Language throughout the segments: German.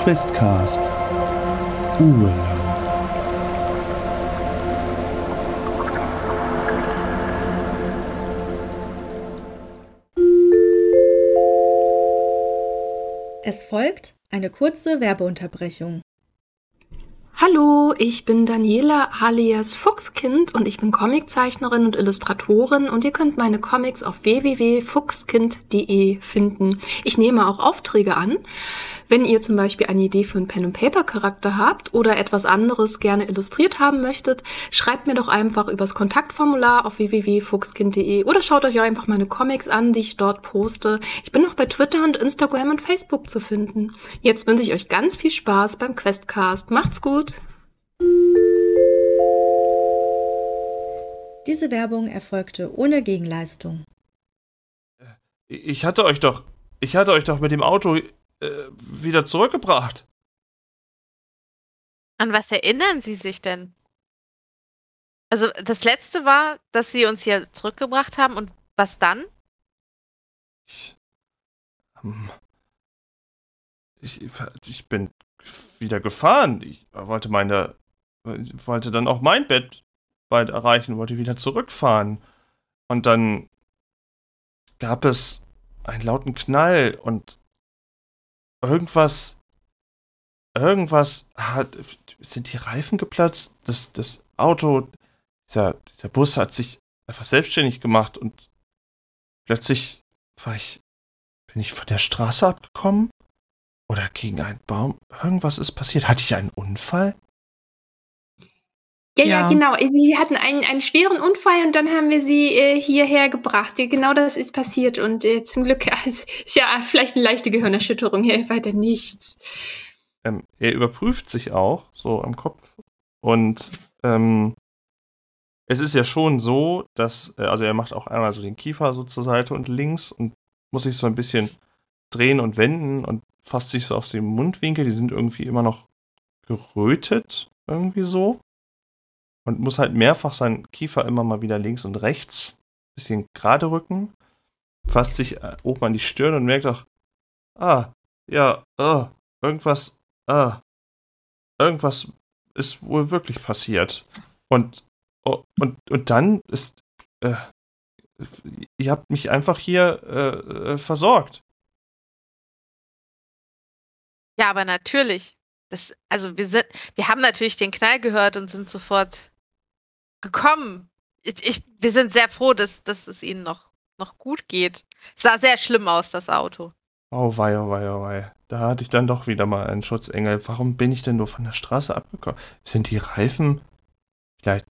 Questcast. Urlaub. Es folgt eine kurze Werbeunterbrechung. Hallo, ich bin Daniela alias Fuchskind und ich bin Comiczeichnerin und Illustratorin und ihr könnt meine Comics auf www.fuchskind.de finden. Ich nehme auch Aufträge an. Wenn ihr zum Beispiel eine Idee für einen Pen-and-Paper-Charakter habt oder etwas anderes gerne illustriert haben möchtet, schreibt mir doch einfach übers Kontaktformular auf www.fuchskind.de oder schaut euch einfach meine Comics an, die ich dort poste. Ich bin auch bei Twitter und Instagram und Facebook zu finden. Jetzt wünsche ich euch ganz viel Spaß beim Questcast. Macht's gut! Diese Werbung erfolgte ohne Gegenleistung. Ich hatte euch doch mit dem Auto wieder zurückgebracht. An was erinnern Sie sich denn? Also das letzte war, dass Sie uns hier zurückgebracht haben und was dann? Ich bin wieder gefahren. Ich wollte dann auch mein Bett bald erreichen, wollte wieder zurückfahren. Und dann gab es einen lauten Knall und irgendwas sind die Reifen geplatzt? Das Auto, dieser Bus hat sich einfach selbstständig gemacht und plötzlich bin ich von der Straße abgekommen oder gegen einen Baum. Irgendwas ist passiert. Hatte ich einen Unfall? Ja, genau. Sie hatten einen schweren Unfall und dann haben wir sie hierher gebracht. Genau das ist passiert und zum Glück ist ja vielleicht eine leichte Gehirnerschütterung, weiter nichts. Er überprüft sich auch so am Kopf und es ist ja schon so, dass, also er macht auch einmal so den Kiefer so zur Seite und links und muss sich so ein bisschen drehen und wenden und fasst sich so aus dem Mundwinkel, die sind irgendwie immer noch gerötet, irgendwie so. Und muss halt mehrfach seinen Kiefer immer mal wieder links und rechts ein bisschen gerade rücken, fasst sich oben an die Stirn und merkt auch, irgendwas ist wohl wirklich passiert. Und dann ist, ihr habt mich einfach hier versorgt. Ja, aber natürlich. Wir haben natürlich den Knall gehört und sind sofort gekommen. Wir sind sehr froh, dass es Ihnen noch gut geht. Es sah sehr schlimm aus, das Auto. Oh wei, oh wei, oh wei. Da hatte ich dann doch wieder mal einen Schutzengel. Warum bin ich denn nur von der Straße abgekommen? Sind die Reifen vielleicht,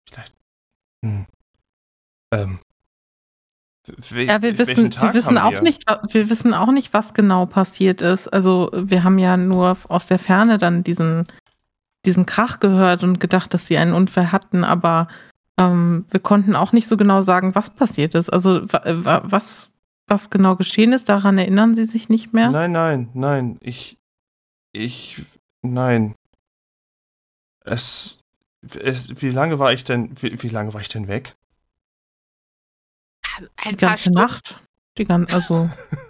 wir wissen auch nicht, was genau passiert ist. Also wir haben ja nur aus der Ferne dann diesen Krach gehört und gedacht, dass sie einen Unfall hatten, aber wir konnten auch nicht so genau sagen, was passiert ist. Also was genau geschehen ist, daran erinnern Sie sich nicht mehr? Nein. Nein. Wie lange war ich denn weg? Die ganze Nacht. So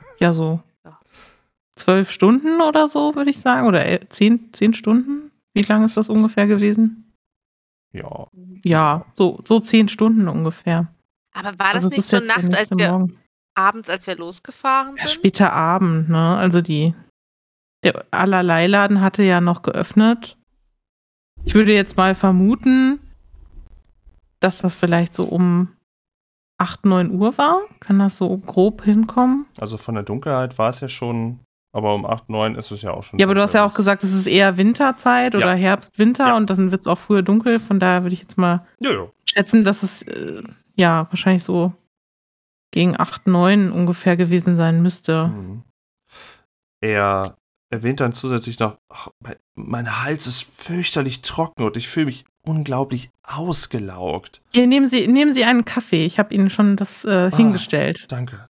12 Stunden oder so, würde ich sagen. Oder 10 Stunden? Wie lange ist das ungefähr gewesen? Ja. Ja, so 10 Stunden ungefähr. Aber war das nicht so Nacht, abends, als wir losgefahren sind? Ja, später Abend, ne? Also der Allerlei-Laden hatte ja noch geöffnet. Ich würde jetzt mal vermuten, dass das vielleicht so um 8, 9 Uhr war. Kann das so grob hinkommen? Also von der Dunkelheit war es ja schon, aber um 8, 9 ist es ja auch schon. Ja, aber du hast ja auch gesagt, es ist eher Winterzeit oder Herbst, Winter und dann wird es auch früher dunkel. Von daher würde ich jetzt mal schätzen, dass es wahrscheinlich so gegen 8, 9 ungefähr gewesen sein müsste. Er erwähnt dann zusätzlich noch, mein Hals ist fürchterlich trocken und ich fühle mich unglaublich ausgelaugt. Hier, nehmen Sie einen Kaffee. Ich habe Ihnen schon das hingestellt. Danke.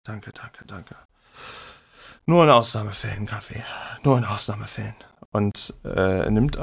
Nur in Ausnahmefällen Kaffee. Nur in Ausnahmefällen. Und er nimmt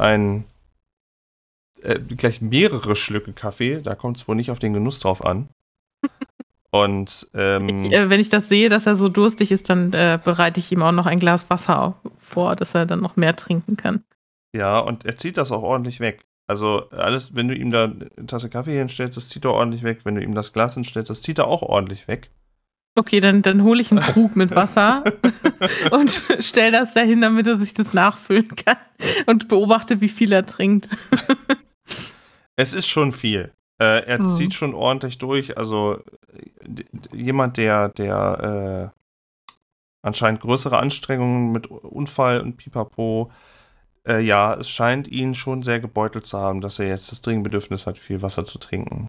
gleich mehrere Schlücke Kaffee. Da kommt es wohl nicht auf den Genuss drauf an. Und wenn ich das sehe, dass er so durstig ist, dann bereite ich ihm auch noch ein Glas Wasser vor, dass er dann noch mehr trinken kann. Ja, und er zieht das auch ordentlich weg. Also alles, wenn du ihm da eine Tasse Kaffee hinstellst, das zieht er ordentlich weg. Wenn du ihm das Glas hinstellst, das zieht er auch ordentlich weg. Okay, dann hole ich einen Krug mit Wasser und stell das dahin, damit er sich das nachfüllen kann und beobachte, wie viel er trinkt. Es ist schon viel. Er zieht schon ordentlich durch. Also jemand, der anscheinend größere Anstrengungen mit Unfall und Pipapo, ja, es scheint ihn schon sehr gebeutelt zu haben, dass er jetzt das dringende Bedürfnis hat, viel Wasser zu trinken.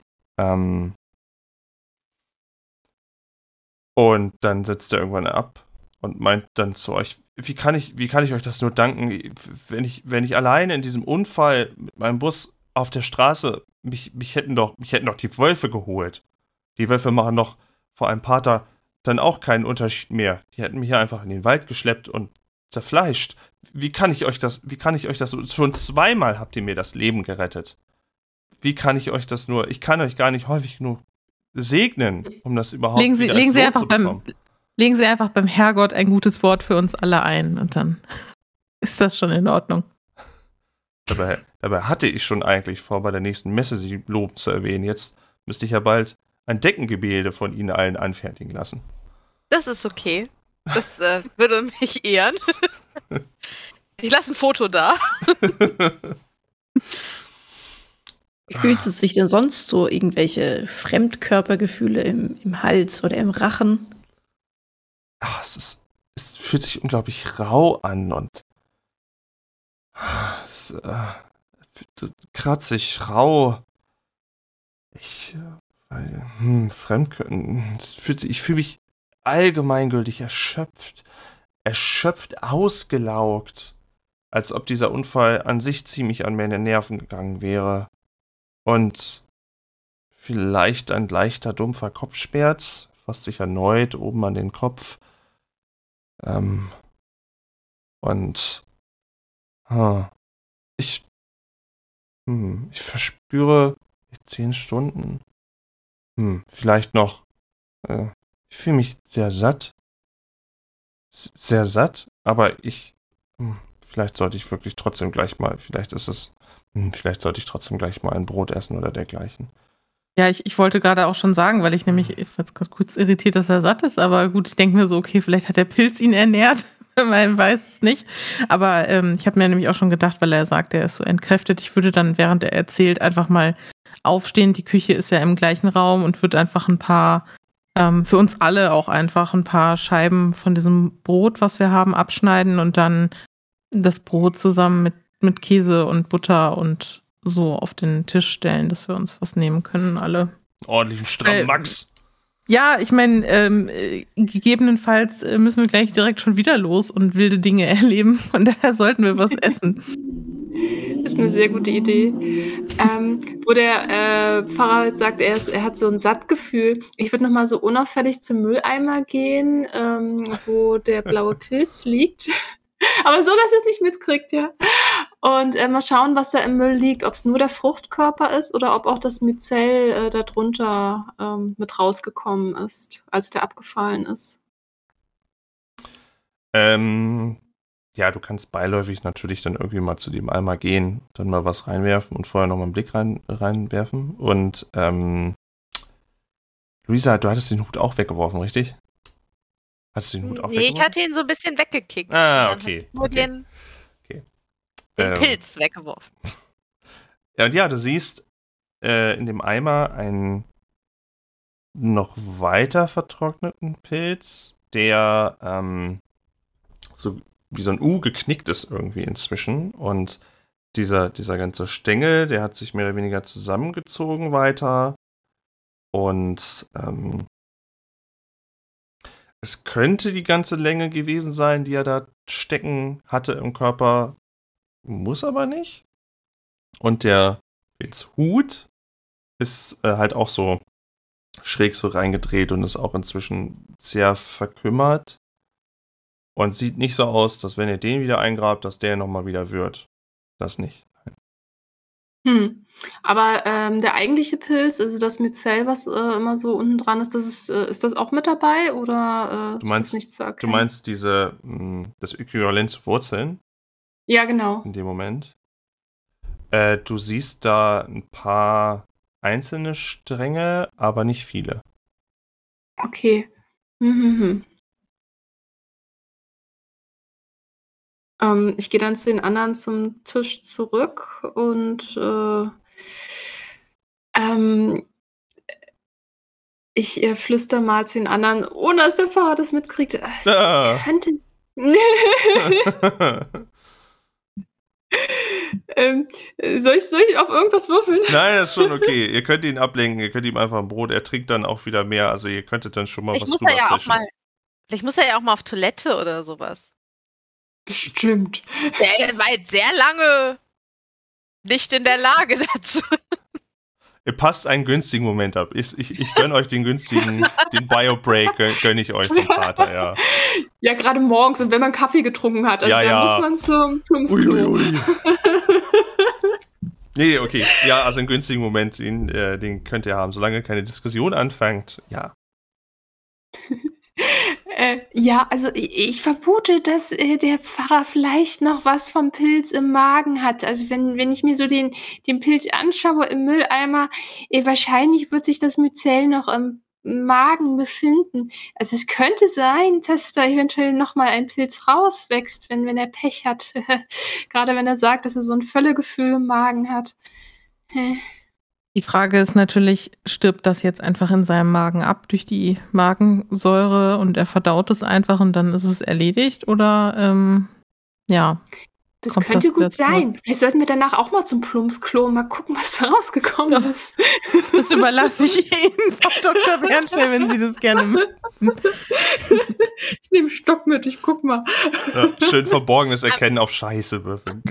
Und dann setzt er irgendwann ab und meint dann zu euch, wie kann ich euch das nur danken, wenn ich alleine in diesem Unfall mit meinem Bus auf der Straße, mich hätten doch die Wölfe geholt. Die Wölfe machen doch vor einem Pater dann auch keinen Unterschied mehr. Die hätten mich hier einfach in den Wald geschleppt und zerfleischt. Wie kann ich euch das, schon zweimal habt ihr mir das Leben gerettet. Wie kann ich euch das nur, ich kann euch gar nicht häufig genug segnen, um das überhaupt legen Sie einfach zu bekommen. Legen Sie einfach beim Herrgott ein gutes Wort für uns alle ein und dann ist das schon in Ordnung. Dabei hatte ich schon eigentlich vor, bei der nächsten Messe Sie lobend zu erwähnen. Jetzt müsste ich ja bald ein Deckengemälde von Ihnen allen anfertigen lassen. Das ist okay. Das würde mich ehren. Ich lasse ein Foto da. Fühlt es sich denn sonst so irgendwelche Fremdkörpergefühle im Hals oder im Rachen? Ach, es fühlt sich unglaublich rau an und kratzig, rau. Ich fühle mich allgemeingültig erschöpft, ausgelaugt, als ob dieser Unfall an sich ziemlich an meine Nerven gegangen wäre. Und vielleicht ein leichter, dumpfer Kopfschmerz, fasst sich erneut oben an den Kopf. Ich verspüre 10 Stunden. Vielleicht noch. Ich fühle mich sehr satt. Sehr satt, aber vielleicht sollte ich wirklich trotzdem gleich mal, vielleicht sollte ich trotzdem gleich mal ein Brot essen oder dergleichen. Ja, ich wollte gerade auch schon sagen, weil ich war jetzt gerade kurz irritiert, dass er satt ist, aber gut, ich denke mir so, okay, vielleicht hat der Pilz ihn ernährt, man weiß es nicht. Aber ich habe mir nämlich auch schon gedacht, weil er sagt, er ist so entkräftet, ich würde dann, während er erzählt, einfach mal aufstehen. Die Küche ist ja im gleichen Raum und würde einfach ein paar, für uns alle auch einfach ein paar Scheiben von diesem Brot, was wir haben, abschneiden und dann das Brot zusammen mit Käse und Butter und so auf den Tisch stellen, dass wir uns was nehmen können, alle. Ordentlichen strammen Max. Ja, ich meine, gegebenenfalls müssen wir gleich direkt schon wieder los und wilde Dinge erleben. Von daher sollten wir was essen. Das ist eine sehr gute Idee. Wo der Pfarrer jetzt sagt, er hat so ein Sattgefühl. Ich würde nochmal so unauffällig zum Mülleimer gehen, wo der blaue Pilz liegt. Aber so, dass er es nicht mitkriegt, ja. Und mal schauen, was da im Müll liegt, ob es nur der Fruchtkörper ist oder ob auch das Myzel darunter mit rausgekommen ist, als der abgefallen ist. Ja, du kannst beiläufig natürlich dann irgendwie mal zu dem Eimer gehen, dann mal was reinwerfen und vorher nochmal einen Blick reinwerfen. Und Luisa, du hattest den Hut auch weggeworfen, richtig? Hast du den Hut auch weggeworfen? Ich hatte ihn so ein bisschen weggekickt. Okay. Nur den Pilz weggeworfen. Ja, und ja, du siehst in dem Eimer einen noch weiter vertrockneten Pilz, der so wie so ein U geknickt ist irgendwie inzwischen. Und dieser ganze Stängel, der hat sich mehr oder weniger zusammengezogen weiter. Und es könnte die ganze Länge gewesen sein, die er da stecken hatte im Körper. Muss aber nicht. Und der Pilzhut ist halt auch so schräg so reingedreht und ist auch inzwischen sehr verkümmert. Und sieht nicht so aus, dass wenn ihr den wieder eingrabt, dass der nochmal wieder wird. Das nicht. Aber der eigentliche Pilz, also das Myzel, was immer so unten dran ist, ist das auch mit dabei oder ist das nicht zu erkennen? Du meinst das Äquivalent zu Wurzeln? Ja, genau. In dem Moment. Du siehst da ein paar einzelne Stränge, aber nicht viele. Okay. Ich gehe dann zu den anderen zum Tisch zurück und ich flüster mal zu den anderen, ohne dass der Pfarrer das mitkriegt. Könnte... soll ich auf irgendwas würfeln? Nein, das ist schon okay. Ihr könnt ihn ablenken, ihr könnt ihm einfach ein Brot, er trinkt dann auch wieder mehr, also ihr könntet dann schon mal was drüber fischen. Vielleicht muss er ja auch mal auf Toilette oder sowas. Stimmt. Der war jetzt sehr lange nicht in der Lage dazu. Ihr passt einen günstigen Moment ab. Ich gönne euch den günstigen, den Bio-Break gönne ich euch vom Pater, ja. Ja, gerade morgens und wenn man Kaffee getrunken hat, also dann muss man zum Plumpsklo. Nee, okay. Ja, also einen günstigen Moment, den könnt ihr haben, solange keine Diskussion anfängt, ja. Ja, also ich vermute, dass der Pfarrer vielleicht noch was vom Pilz im Magen hat. Also wenn ich mir so den Pilz anschaue im Mülleimer, wahrscheinlich wird sich das Myzel noch im Magen befinden. Also es könnte sein, dass da eventuell noch mal ein Pilz rauswächst, wenn er Pech hat. Gerade wenn er sagt, dass er so ein Völlegefühl im Magen hat. Die Frage ist natürlich, stirbt das jetzt einfach in seinem Magen ab durch die Magensäure und er verdaut es einfach und dann ist es erledigt? Oder, ja. Das könnte gut sein. Vielleicht sollten wir danach auch mal zum Plumpsklo und mal gucken, was da rausgekommen ist. Das überlasse ich Ihnen, Frau Dr. Bernstein, wenn Sie das gerne möchten. Ich nehme Stock mit, ich guck mal. Ja, schön verborgenes Erkennen auf Scheiße würfeln.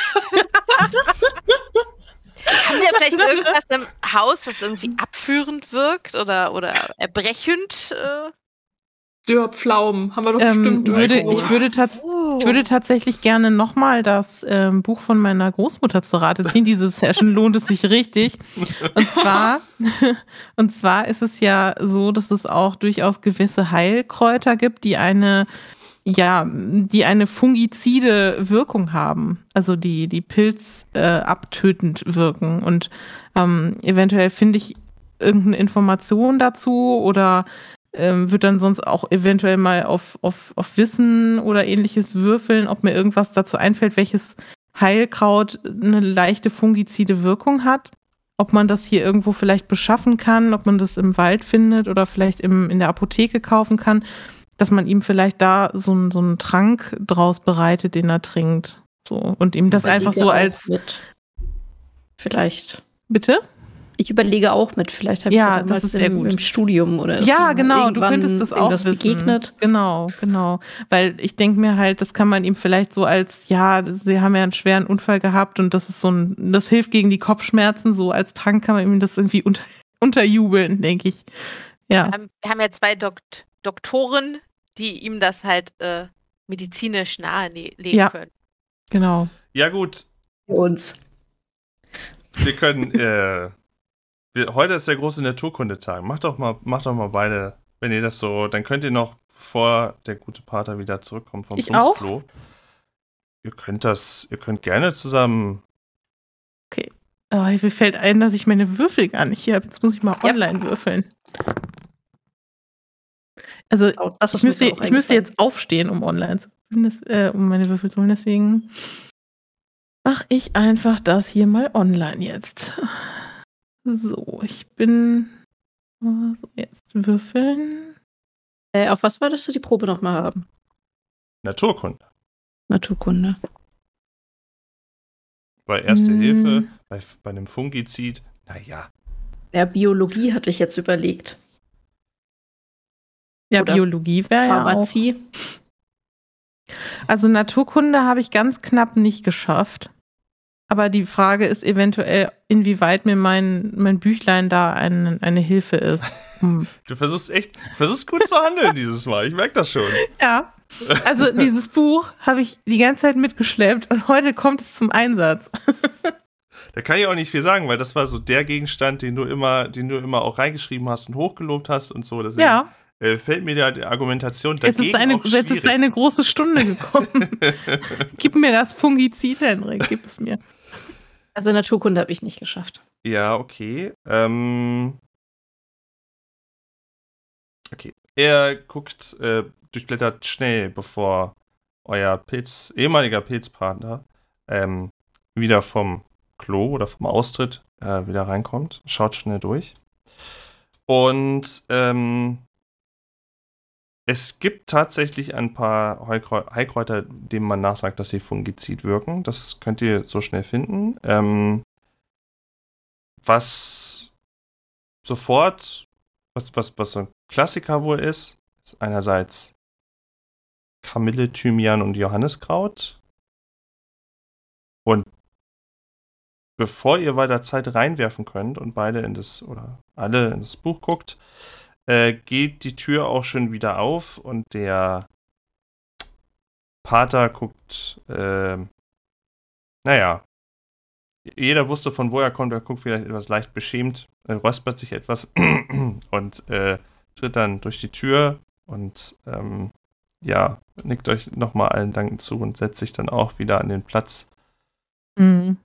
Haben wir vielleicht irgendwas im Haus, was irgendwie abführend wirkt oder erbrechend? Pflaumen, haben wir doch bestimmt. Ich würde tatsächlich gerne nochmal das Buch von meiner Großmutter zu Rate ziehen. Diese Session lohnt es sich richtig. Und zwar ist es ja so, dass es auch durchaus gewisse Heilkräuter gibt, die eine fungizide Wirkung haben, also die Pilz abtötend wirken. Und eventuell finde ich irgendeine Information dazu oder würde dann sonst auch eventuell mal auf Wissen oder ähnliches würfeln, ob mir irgendwas dazu einfällt, welches Heilkraut eine leichte fungizide Wirkung hat. Ob man das hier irgendwo vielleicht beschaffen kann, ob man das im Wald findet oder vielleicht in der Apotheke kaufen kann, dass man ihm vielleicht da so einen Trank draus bereitet, den er trinkt. So, und ihm das einfach so als... Vielleicht. Bitte? Ich überlege auch mit, vielleicht habe ich das ist sehr gut. Im Studium oder so. Ja, genau, du könntest das auch wissen. Begegnet. Genau. Weil ich denke mir halt, das kann man ihm vielleicht so als, sie haben ja einen schweren Unfall gehabt und das ist das hilft gegen die Kopfschmerzen, so als Trank kann man ihm das irgendwie unterjubeln, denke ich. Ja. Wir haben ja zwei Doktoren, die ihm das halt medizinisch nahelegen können. Genau. Ja, gut. Für uns. Wir können, heute ist der große Naturkundetag. Macht doch mal beide, wenn ihr das so, dann könnt ihr noch, bevor der gute Pater wieder zurückkommt vom Plumpsklo. Ihr könnt gerne zusammen. Okay. Mir fällt ein, dass ich meine Würfel gar nicht hier habe. Jetzt muss ich mal online würfeln. Also, ich müsste jetzt aufstehen, um online zu um meine Würfel zu holen. Deswegen mache ich einfach das hier mal online jetzt. So, ich bin... So, jetzt würfeln. Auf was wolltest du die Probe nochmal haben? Naturkunde. Bei Erste Hilfe, bei einem Fungizid, naja. Ja, Biologie hatte ich jetzt überlegt. Ja, oder Biologie wäre ja auch. Pharmazie. Also Naturkunde habe ich ganz knapp nicht geschafft. Aber die Frage ist eventuell, inwieweit mir mein Büchlein da eine Hilfe ist. Du versuchst gut zu handeln dieses Mal. Ich merke das schon. Ja, also dieses Buch habe ich die ganze Zeit mitgeschleppt und heute kommt es zum Einsatz. Da kann ich auch nicht viel sagen, weil das war so der Gegenstand, den du immer auch reingeschrieben hast und hochgelobt hast und so. Deswegen fällt mir die Argumentation dagegen auch schwierig. Jetzt ist eine große Stunde gekommen. Gib mir das Fungizid, Henrik, gib es mir. Also Naturkunde habe ich nicht geschafft. Ja, okay. Okay. Er guckt, durchblättert schnell, bevor euer ehemaliger Pilzpartner wieder vom Klo oder vom Austritt wieder reinkommt. Schaut schnell durch. Und es gibt tatsächlich ein paar Heilkräuter, denen man nachsagt, dass sie fungizid wirken. Das könnt ihr so schnell finden. Was sofort, was so ein Klassiker wohl ist einerseits Kamille, Thymian und Johanniskraut. Und bevor ihr weiter Zeit reinwerfen könnt und alle in das Buch guckt, geht die Tür auch schon wieder auf und der Pater guckt, jeder wusste, von wo er kommt, er guckt vielleicht etwas leicht beschämt, räuspert sich etwas und tritt dann durch die Tür und nickt euch nochmal allen Danken zu und setzt sich dann auch wieder an den Platz. Mhm.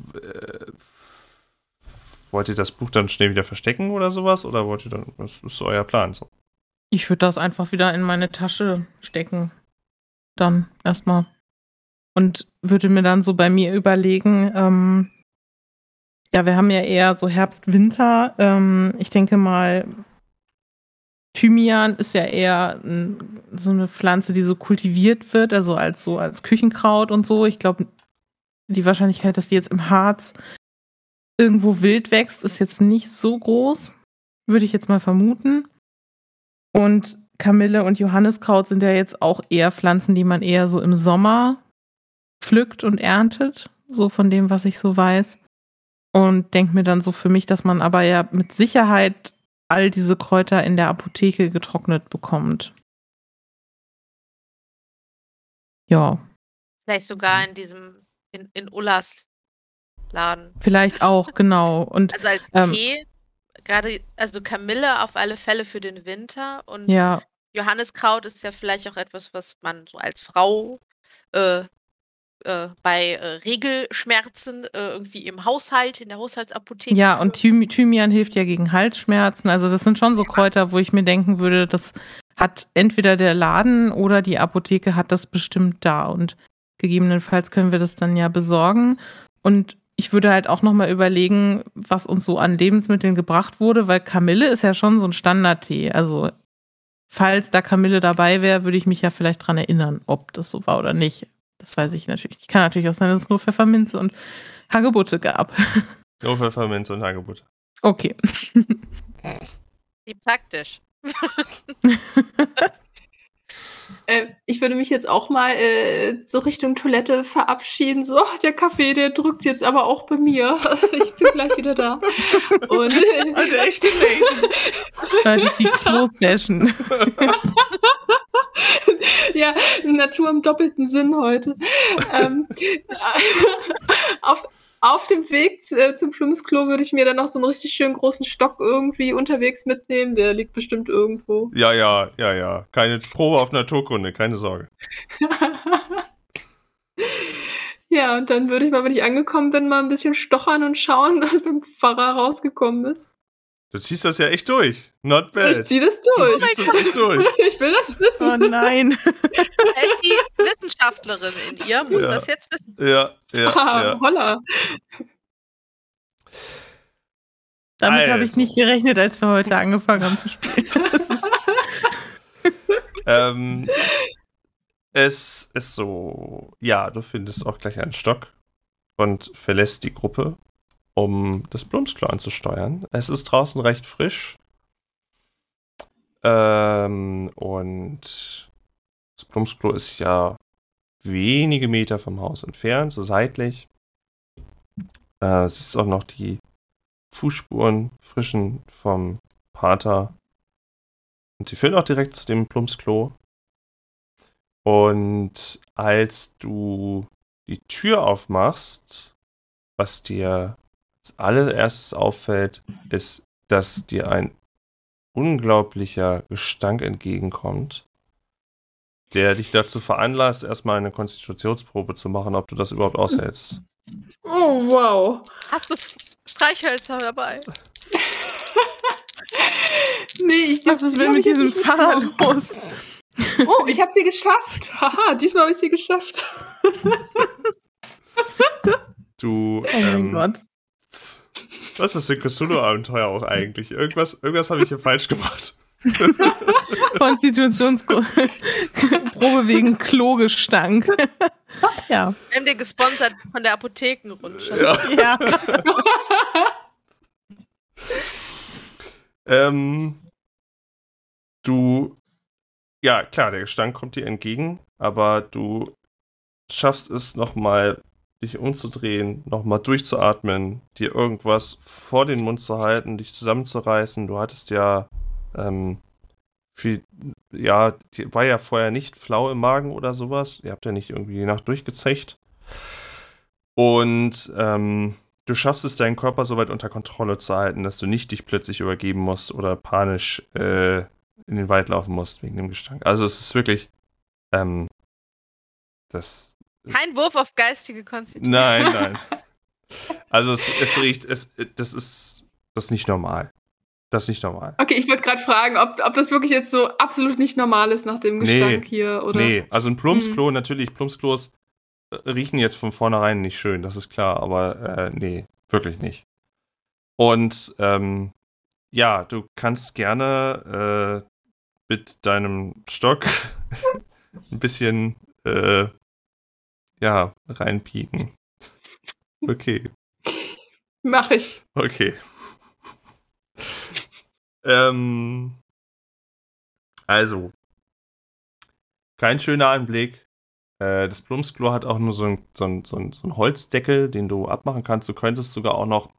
Wollt ihr das Buch dann schnell wieder verstecken oder sowas? Oder wollt ihr dann, was ist so euer Plan? So? Ich würde das einfach wieder in meine Tasche stecken. Dann erstmal. Und würde mir dann so bei mir überlegen, wir haben ja eher so Herbst, Winter. Ich denke mal, Thymian ist ja eher so eine Pflanze, die so kultiviert wird, also als Küchenkraut und so. Ich glaube, die Wahrscheinlichkeit, dass die jetzt im Harz irgendwo wild wächst, ist jetzt nicht so groß. Würde ich jetzt mal vermuten. Und Kamille und Johanniskraut sind ja jetzt auch eher Pflanzen, die man eher so im Sommer pflückt und erntet. So von dem, was ich so weiß. Und denke mir dann so für mich, dass man aber ja mit Sicherheit all diese Kräuter in der Apotheke getrocknet bekommt. Ja. Vielleicht sogar in Ullas Laden. Vielleicht auch, genau. Und, also als Tee, gerade, also Kamille auf alle Fälle für den Winter und Johanniskraut ist ja vielleicht auch etwas, was man so als Frau bei Regelschmerzen irgendwie im Haushalt, in der Haushaltsapotheke. Ja, und Thymian hilft ja gegen Halsschmerzen. Also das sind schon so Kräuter, wo ich mir denken würde, das hat entweder der Laden oder die Apotheke hat das bestimmt da. Und gegebenenfalls können wir das dann ja besorgen. Und ich würde halt auch nochmal überlegen, was uns so an Lebensmitteln gebracht wurde, weil Kamille ist ja schon so ein Standardtee. Also falls da Kamille dabei wäre, würde ich mich ja vielleicht dran erinnern, ob das so war oder nicht. Das weiß ich natürlich. Ich kann natürlich auch sein, dass es nur Pfefferminze und Hagebutte gab. Nur Pfefferminze und Hagebutte. Okay. Wie praktisch. Ich würde mich jetzt auch mal so Richtung Toilette verabschieden. So, der Kaffee, der drückt jetzt aber auch bei mir. Ich bin gleich wieder da. Und eine echte Lady. Das ist die Klo-Session. Ja, Natur im doppelten Sinn heute. Auf dem Weg zum Plumpsklo würde ich mir dann noch so einen richtig schönen großen Stock irgendwie unterwegs mitnehmen. Der liegt bestimmt irgendwo. Ja. Keine Probe auf Naturkunde, keine Sorge. Ja, und dann würde ich mal, wenn ich angekommen bin, mal ein bisschen stochern und schauen, was beim Pfarrer rausgekommen ist. Du ziehst das ja echt durch. Not bad. Ich zieh das durch. Du ziehst das echt durch. Ich will das wissen. Oh nein. Die Wissenschaftlerin in ihr muss das jetzt wissen. Ja. Holla. Damit habe ich nicht gerechnet, als wir heute angefangen haben zu spielen. Es ist so, du findest auch gleich einen Stock und verlässt die Gruppe, um das Plumpsklo anzusteuern. Es ist draußen recht frisch. Und das Plumpsklo ist ja wenige Meter vom Haus entfernt, so seitlich. Es ist auch noch die Fußspuren frischen vom Pater. Und sie führen auch direkt zu dem Plumpsklo. Und als du die Tür aufmachst, was dir Als allererstes auffällt, ist, dass dir ein unglaublicher Gestank entgegenkommt, der dich dazu veranlasst, erstmal eine Konstitutionsprobe zu machen, ob du das überhaupt aushältst. Oh, wow. Hast du Streichhölzer dabei? Nee, was ist denn mit diesem Fahrrad los? Oh, ich habe sie geschafft. Haha, diesmal habe ich sie geschafft. Du, Oh mein Gott. was ist für ein Cthulhu-Abenteuer auch eigentlich? Irgendwas habe ich hier falsch gemacht. Konstitutionsprobe wegen Klogestank. Ja. Wir haben dir gesponsert von der Apothekenrunde. Ja. Ja, klar, der Gestank kommt dir entgegen, aber du schaffst es nochmal, dich umzudrehen, nochmal durchzuatmen, dir irgendwas vor den Mund zu halten, dich zusammenzureißen. Du hattest ja, die war ja vorher nicht flau im Magen oder sowas. Ihr habt ja nicht irgendwie die Nacht durchgezecht. Und du schaffst es, deinen Körper so weit unter Kontrolle zu halten, dass du nicht dich plötzlich übergeben musst oder panisch in den Wald laufen musst wegen dem Gestank. Also es ist wirklich Kein Wurf auf geistige Konstitution. Nein. Also es riecht, das ist nicht normal. Das ist nicht normal. Okay, ich wollte gerade fragen, ob das wirklich jetzt so absolut nicht normal ist nach dem Gestank hier, oder? Nee, also ein Plumpsklo, natürlich, Plumpsklos riechen jetzt von vornherein nicht schön, das ist klar, aber nee, wirklich nicht. Und du kannst gerne mit deinem Stock ein bisschen reinpieken. Okay. Mach ich. Okay. Also, kein schöner Anblick. Das Plumpsklo hat auch nur so einen Holzdeckel, den du abmachen kannst. Du könntest sogar auch noch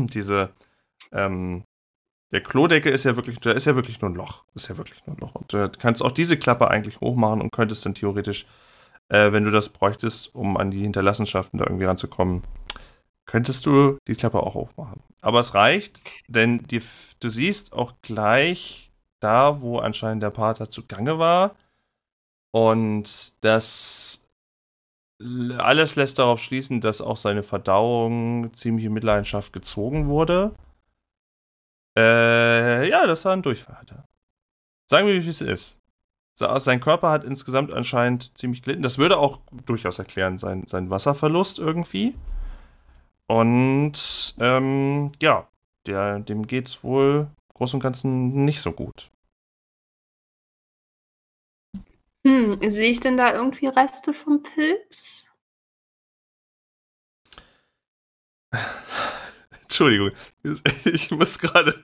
der Klodeckel ist ja wirklich nur ein Loch. Und du kannst auch diese Klappe eigentlich hochmachen und könntest dann theoretisch, wenn du das bräuchtest, um an die Hinterlassenschaften da irgendwie ranzukommen, könntest du die Klappe auch hochmachen. Aber es reicht, denn du siehst auch gleich da, wo anscheinend der Pater zugange war. Und das alles lässt darauf schließen, dass auch seine Verdauung ziemlich in Mitleidenschaft gezogen wurde. Das war ein Durchfall. Sagen wir, wie es ist. Sein Körper hat insgesamt anscheinend ziemlich gelitten. Das würde auch durchaus erklären, sein Wasserverlust irgendwie. Und dem geht's wohl im Großen und Ganzen nicht so gut. Sehe ich denn da irgendwie Reste vom Pilz? Entschuldigung, ich muss gerade.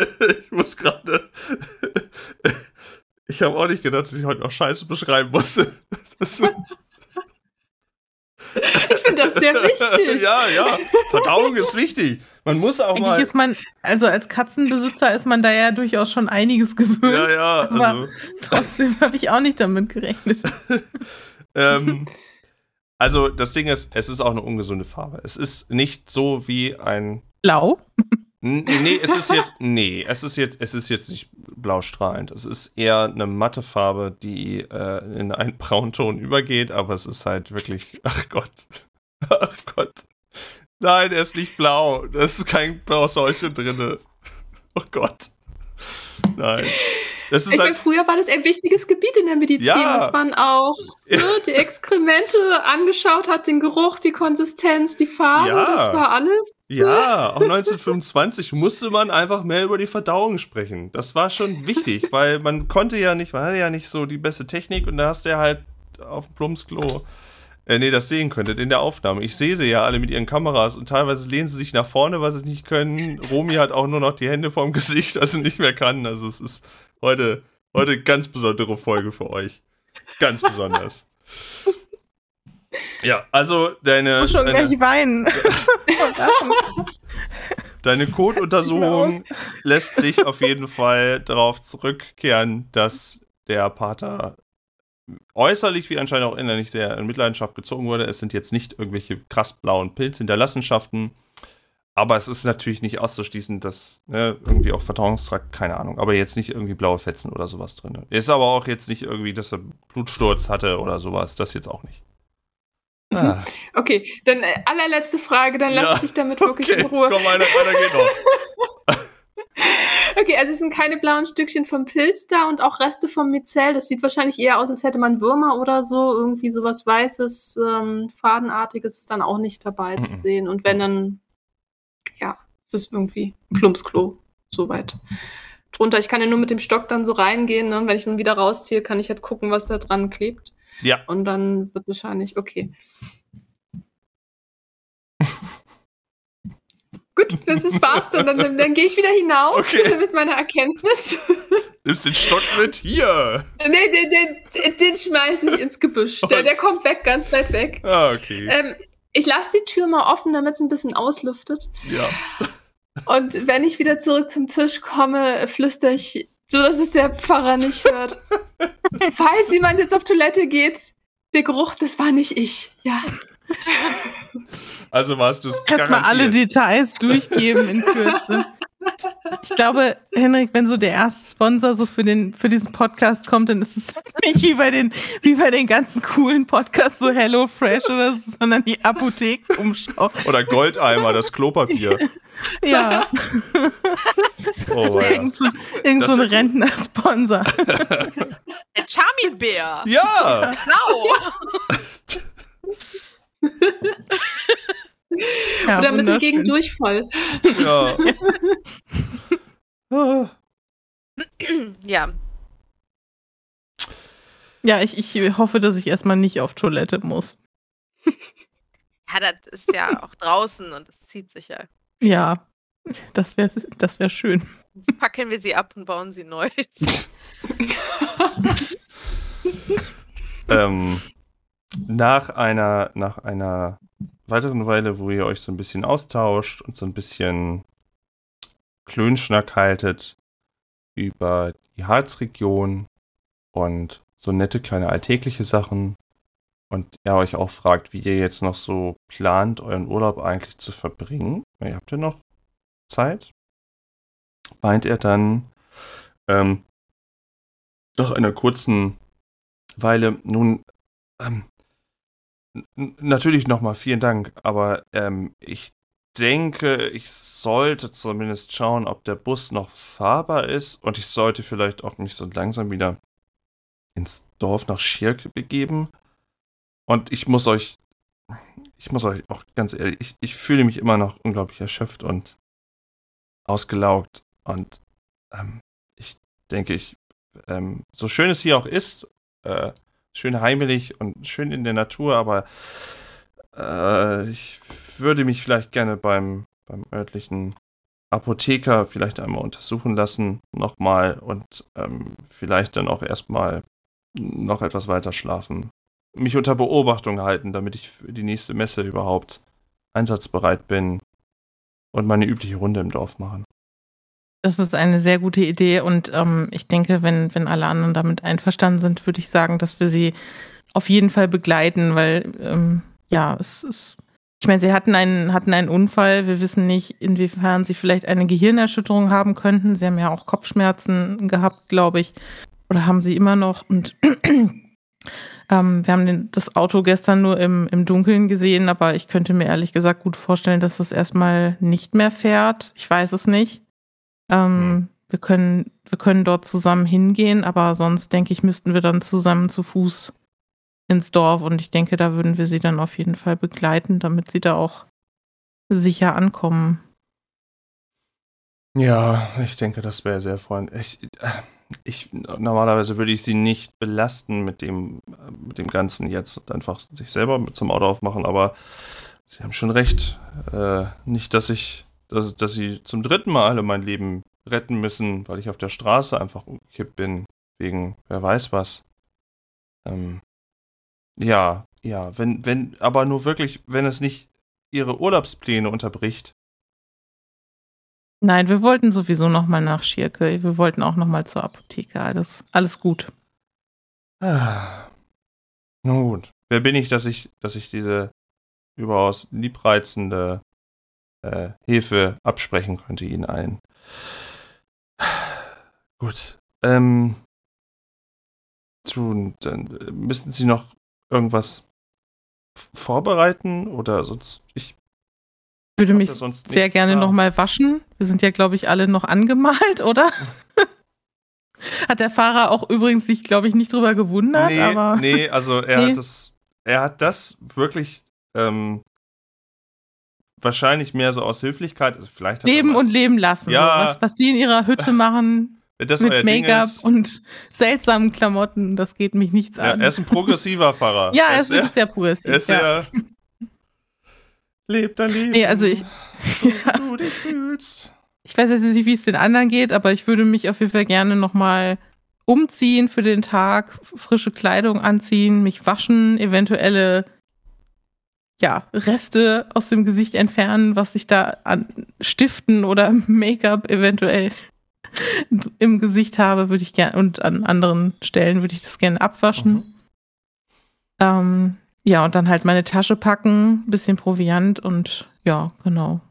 Ich habe auch nicht gedacht, dass ich heute noch Scheiße beschreiben musste. Ich finde das sehr wichtig. Ja, Verdauung ist wichtig. Man muss auch mal. Als Katzenbesitzer ist man da ja durchaus schon einiges gewöhnt. Ja, aber trotzdem habe ich auch nicht damit gerechnet. Also das Ding ist, es ist auch eine ungesunde Farbe. Es ist nicht so wie ein Blau? Es ist jetzt nicht blaustrahlend. Es ist eher eine matte Farbe, die in einen Braunton übergeht, aber es ist halt wirklich, ach Gott. Nein, er ist nicht blau. Da ist kein Blauseuche drin. Oh Gott. Nein. Früher war das ein wichtiges Gebiet in der Medizin, dass man auch die Exkremente angeschaut hat, den Geruch, die Konsistenz, die Farbe, das war alles. Ja, auch 1925 musste man einfach mehr über die Verdauung sprechen. Das war schon wichtig, weil man hatte ja nicht so die beste Technik und da hast du ja halt auf dem Plumpsklo das sehen könntet in der Aufnahme. Ich sehe sie ja alle mit ihren Kameras und teilweise lehnen sie sich nach vorne, was sie nicht können. Romy hat auch nur noch die Hände vorm Gesicht, was sie nicht mehr kann. Also es ist heute eine ganz besondere Folge für euch. Ganz besonders. Ja, also ich muss schon gleich weinen. Deine Kotuntersuchung lässt dich auf jeden Fall darauf zurückkehren, dass der Pater äußerlich wie anscheinend auch innerlich sehr in Mitleidenschaft gezogen wurde. Es sind jetzt nicht irgendwelche krass blauen Pilzhinterlassenschaften, Aber es ist natürlich nicht auszuschließen, dass irgendwie auch Verdauungstrakt, keine Ahnung, aber jetzt nicht irgendwie blaue Fetzen oder sowas drin. Ist aber auch jetzt nicht irgendwie, dass er Blutsturz hatte oder sowas, das jetzt auch nicht. Ah. Okay, dann allerletzte Frage, dann lass dich damit wirklich in Ruhe. Komm, einer geht noch. Okay, also es sind keine blauen Stückchen vom Pilz da und auch Reste vom Myzel. Das sieht wahrscheinlich eher aus, als hätte man Würmer oder so. Irgendwie sowas Weißes, Fadenartiges ist dann auch nicht dabei zu sehen. Und wenn dann, ja, es ist irgendwie ein Plumpsklo, soweit. Drunter, ich kann ja nur mit dem Stock dann so reingehen, ne? Wenn ich ihn wieder rausziehe, kann ich halt gucken, was da dran klebt. Ja. Und dann wird wahrscheinlich, okay. Gut, das war's dann. Dann gehe ich wieder hinaus mit meiner Erkenntnis. Nimmst den Stock mit hier. Nee, den schmeiße ich ins Gebüsch. Der kommt weg, ganz weit weg. Ah, okay. Ich lasse die Tür mal offen, damit es ein bisschen auslüftet. Ja. Und wenn ich wieder zurück zum Tisch komme, flüstere ich, so dass es der Pfarrer nicht hört. Falls jemand jetzt auf Toilette geht, der Geruch, das war nicht ich. Ja. Also warst du es garantiert. Erstmal alle Details durchgeben in Kürze. Ich glaube, Henrik, wenn so der erste Sponsor so für diesen Podcast kommt, dann ist es nicht wie bei den ganzen coolen Podcasts, so Hello Fresh oder so, sondern die Apothekenumschau. Oder Goldeimer, das Klopapier. Ja. Oh, irgend so ein Rentner-Sponsor. Der Charmin-Bär. Ja. Genau. Ja, oder Mittel gegen Durchfall. Ja. Ja. Ja, ich hoffe, dass ich erstmal nicht auf Toilette muss. Ja, das ist ja auch draußen und es zieht sich ja. Ja, das wär schön. Jetzt packen wir sie ab und bauen sie neu. Nach einer weiteren Weile, wo ihr euch so ein bisschen austauscht und so ein bisschen Klönschnack haltet über die Harzregion und so nette kleine alltägliche Sachen und er euch auch fragt, wie ihr jetzt noch so plant, euren Urlaub eigentlich zu verbringen. Ihr habt ja noch Zeit. Meint er dann nach einer kurzen Weile, nun, natürlich nochmal vielen Dank, aber ich denke, ich sollte zumindest schauen, ob der Bus noch fahrbar ist und ich sollte vielleicht auch mich so langsam wieder ins Dorf nach Schirke begeben. Und ich muss euch auch ganz ehrlich, ich fühle mich immer noch unglaublich erschöpft und ausgelaugt und ich denke, so schön es hier auch ist, schön heimelig und schön in der Natur, aber ich würde mich vielleicht gerne beim örtlichen Apotheker vielleicht einmal untersuchen lassen, nochmal und vielleicht dann auch erstmal noch etwas weiter schlafen. Mich unter Beobachtung halten, damit ich für die nächste Messe überhaupt einsatzbereit bin und meine übliche Runde im Dorf machen. Das ist eine sehr gute Idee und ich denke, wenn alle anderen damit einverstanden sind, würde ich sagen, dass wir sie auf jeden Fall begleiten, weil ich meine, sie hatten einen Unfall, wir wissen nicht, inwiefern sie vielleicht eine Gehirnerschütterung haben könnten. Sie haben ja auch Kopfschmerzen gehabt, glaube ich, oder haben sie immer noch und wir haben das Auto gestern nur im Dunkeln gesehen, aber ich könnte mir ehrlich gesagt gut vorstellen, dass es erstmal nicht mehr fährt. Ich weiß es nicht. Wir können dort zusammen hingehen, aber sonst, denke ich, müssten wir dann zusammen zu Fuß ins Dorf und ich denke, da würden wir sie dann auf jeden Fall begleiten, damit sie da auch sicher ankommen. Ja, ich denke, das wäre sehr freundlich. Normalerweise würde ich sie nicht belasten mit dem Ganzen jetzt und einfach sich selber zum Auto aufmachen, aber Sie haben schon recht. Nicht, dass sie zum 3. Mal mein Leben retten müssen, weil ich auf der Straße einfach umgekippt bin, wegen wer weiß was. Aber nur wirklich, wenn es nicht ihre Urlaubspläne unterbricht. Nein, wir wollten sowieso nochmal nach Schirke. Wir wollten auch nochmal zur Apotheke. Alles gut. Nun gut. Wer bin ich, dass ich diese überaus liebreizende Hilfe absprechen könnte Ihnen allen. Gut. Dann müssten Sie noch irgendwas vorbereiten oder sonst. Ich würde mich sehr gerne nochmal waschen. Wir sind ja, glaube ich, alle noch angemalt, oder? Hat der Fahrer auch übrigens sich, glaube ich, nicht drüber gewundert. Nee, also er hat das wirklich wahrscheinlich mehr so aus Höflichkeit. Also vielleicht leben und leben lassen. Ja. So, was die in ihrer Hütte machen das mit Make-up und seltsamen Klamotten, das geht mich nichts an. Er ist ein progressiver Fahrer. Ja, er ist wirklich sehr progressiv. Lebt dein Leben. Nee, also du dich fühlst. Ich weiß jetzt nicht, wie es den anderen geht, aber ich würde mich auf jeden Fall gerne nochmal umziehen für den Tag, frische Kleidung anziehen, mich waschen, eventuelle Reste aus dem Gesicht entfernen, was sich da an Stiften oder Make-up eventuell im Gesicht habe, würde ich gerne, und an anderen Stellen würde ich das gerne abwaschen. Und dann halt meine Tasche packen, bisschen Proviant und ja, genau.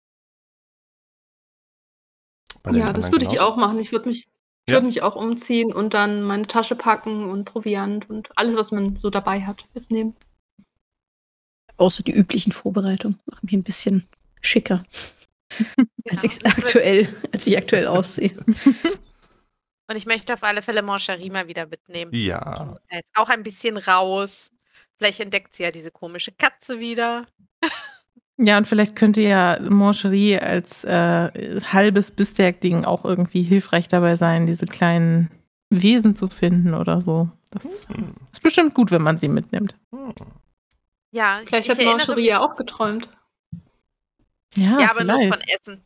Ja, das würde ich auch machen. Ich würde mich auch umziehen und dann meine Tasche packen und Proviant und alles, was man so dabei hat, mitnehmen. Außer die üblichen Vorbereitungen. Mach mich ein bisschen schicker, als ich aktuell aussehe. Und ich möchte auf alle Fälle Mancherie mal wieder mitnehmen. Ja. Jetzt auch ein bisschen raus. Vielleicht entdeckt sie ja diese komische Katze wieder. Ja, und vielleicht könnte ja Mancherie als halbes Bistec-Ding auch irgendwie hilfreich dabei sein, diese kleinen Wesen zu finden oder so. Das ist bestimmt gut, wenn man sie mitnimmt. Ja, vielleicht hat Mancherie ja auch geträumt. Ja, aber nur von Essen.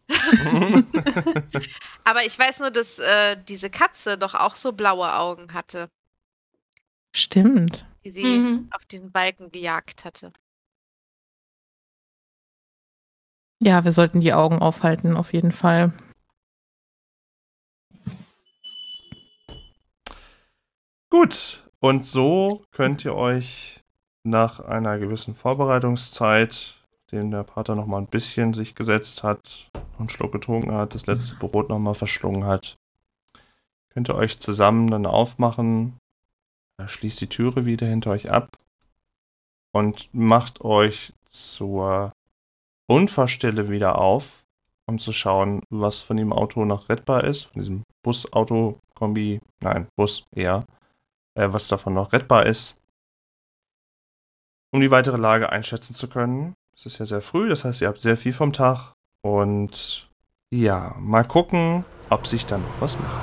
Aber ich weiß nur, dass diese Katze doch auch so blaue Augen hatte. Stimmt. Die sie auf diesen Balken gejagt hatte. Ja, wir sollten die Augen aufhalten, auf jeden Fall. Gut, und so könnt ihr euch nach einer gewissen Vorbereitungszeit, den der Pater noch mal ein bisschen sich gesetzt hat, einen Schluck getrunken hat, das letzte Brot noch mal verschlungen hat, könnt ihr euch zusammen dann aufmachen, schließt die Türe wieder hinter euch ab und macht euch zur Unfallstelle wieder auf, um zu schauen, was von dem Auto noch rettbar ist, von diesem Bus-Auto-Kombi, nein, Bus eher, was davon noch rettbar ist, um die weitere Lage einschätzen zu können. Es ist ja sehr früh, das heißt, ihr habt sehr viel vom Tag und ja, mal gucken, ob sich dann noch was macht.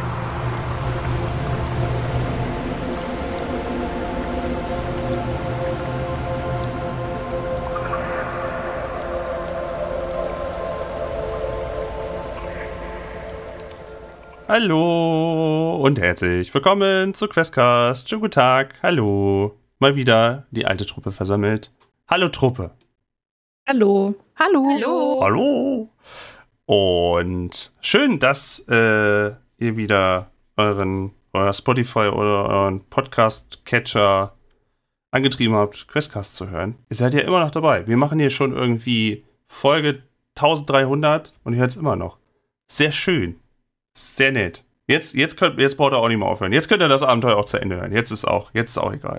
Hallo und herzlich willkommen zu Questcast. Schönen guten Tag. Hallo. Mal wieder die alte Truppe versammelt. Hallo Truppe. Hallo. Hallo. Hallo. Hallo. Und schön, dass ihr wieder euer Spotify oder euren Podcast-Catcher angetrieben habt, Questcast zu hören. Ihr seid ja immer noch dabei. Wir machen hier schon irgendwie Folge 1300 und ihr hört es immer noch. Sehr schön. Sehr nett. Jetzt braucht er auch nicht mehr aufhören. Jetzt könnt ihr das Abenteuer auch zu Ende hören. Jetzt ist auch egal.